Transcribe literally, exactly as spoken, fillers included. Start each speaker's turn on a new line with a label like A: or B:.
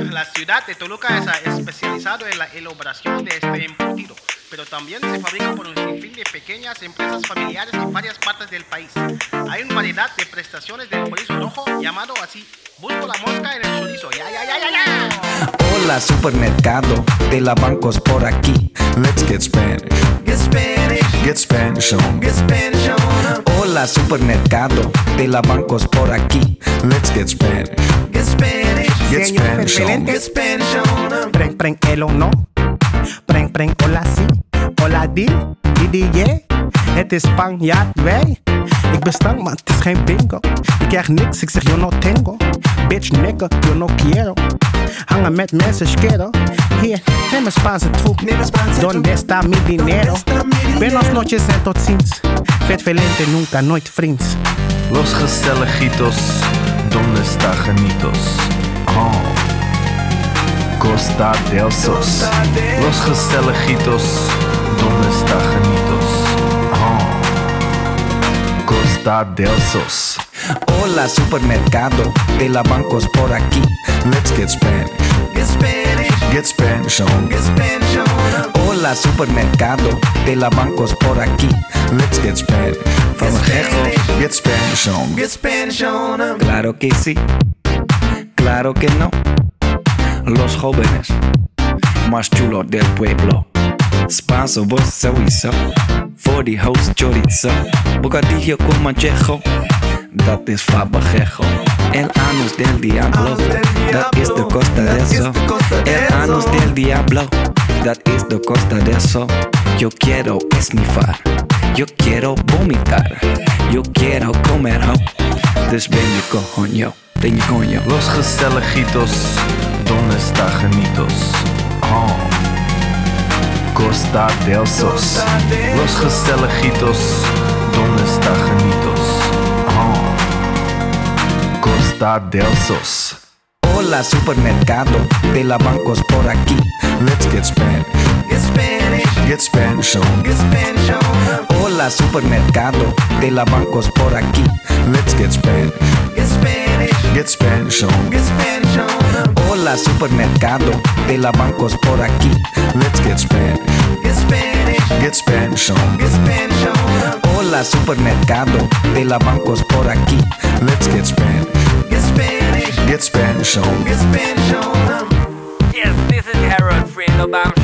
A: La ciudad de Toluca es especializado en la elaboración de este embutido, pero también se fabrica por un sinfín de pequeñas empresas familiares en varias partes del país. Hay una variedad de prestaciones del chorizo rojo llamado así. Busco la mosca en el chorizo. Ya, ya, ya, ya, ya.
B: Hola, supermercado de la bancos por aquí.
C: Let's get Spanish.
D: Get Spanish.
C: Get Spanish on.
D: Get Spanish on.
B: Hola, supermercado de la bancos por aquí.
C: Let's get Spanish.
D: Get Spanish.
C: Get Spanish on.
D: Get Spanish on.
E: Preng, preng, el o no. Preng, preng, hola, si. Hola, die. Die, die, yeah. Het is Spanjaard, wij. Ik ben stank, maar het is geen bingo. Ik krijg niks, ik zeg yo no tengo. Bitch, nigga, yo no quiero. Hangen met mensen, schero. Hier, neem een Spaanse troep. Donde está mi dinero? Buenas noches en tot ziens. Vet velente, nunca, nooit vriends.
F: Los gezelligitos, donde está genitos? Oh, Costa del Sos. Los gezelligitos, donde está genitos? Oh, Costa del Sos.
B: Hola, supermercado de la bancos por aquí.
C: Let's get Spanish.
D: Get Spanish.
C: Get Spanish on.
D: Get Spanish on.
B: Hola, supermercado de la bancos por aquí.
C: Let's get Spanish.
B: From Ajejo.
C: Get Spanish on.
D: Get Spanish on.
B: Claro que sí, claro que no. Los jóvenes más chulos del pueblo. Spanso, vos sowieso. forty house chorizo. Bocadillo con manchejo. Dat is fabajejo. El anus del diablo. Dat is de costa de eso. El anus del diablo. Dat is de costa de eso. Yo quiero esnifar. Yo quiero vomitar. Yo quiero comer ho. Dus ben je coño. Ben je coño.
F: Los gezelligitos, donde está genitos? Oh, Costa del Sos. Los gezelligitos, donde está genitos? Oh, Costa del Sos.
B: Hola, supermercado de la bancos por aquí.
C: Let's get Spanish.
D: Get Spanish.
C: Get Spanish on.
D: Get Spanish on.
B: Hola, supermercado de la bancos por aquí.
C: Let's get Spanish.
D: Get Spanish.
C: Get Spanish on.
D: Get Spanish on.
B: Hola, supermercado de la bancos por aquí.
C: Let's get Spanish.
D: Get Spanish.
C: Get Spanish on.
D: Get Spanish on.
B: Hola, supermercado de la bancos por aquí.
C: Let's get Spanish.
D: Get Spanish.
C: Get Spanish on.
D: Get Spanish on.
G: Yes, this is Harold Friedelbaum